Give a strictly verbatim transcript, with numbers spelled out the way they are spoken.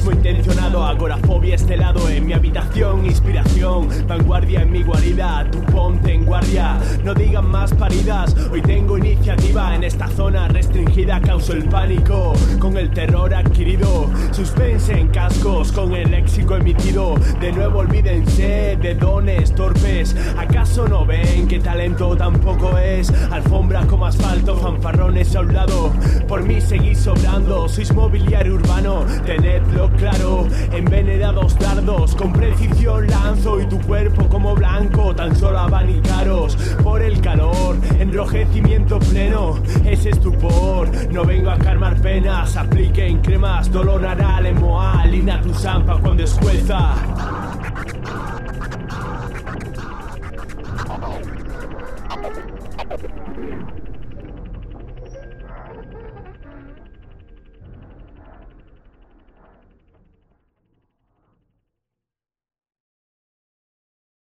Terrorismo intencionado, agorafobia estelado en mi habitación, inspiración, vanguardia en mi guarida, tú ponte en guardia, no digan más paridas, hoy tengo iniciativa en esta zona restringida, causo el pánico, con el terror adquirido, suspense en cascos, con el léxico emitido, de nuevo olvídense de dones torpes, ¿acaso no ven que talento tampoco es? Alfombra como asfalto, fanfarrones a un lado, por mí seguís sobrando, sois mobiliario urbano, tenedlo claro, envenenados dardos, con precisión lanzo y tu cuerpo como blanco, tan solo abanicaros por el calor, enrojecimiento pleno, ese estupor, no vengo a calmar penas, apliquen cremas, dolor anal en moal, lina tu zampa cuando escueza. Thank you.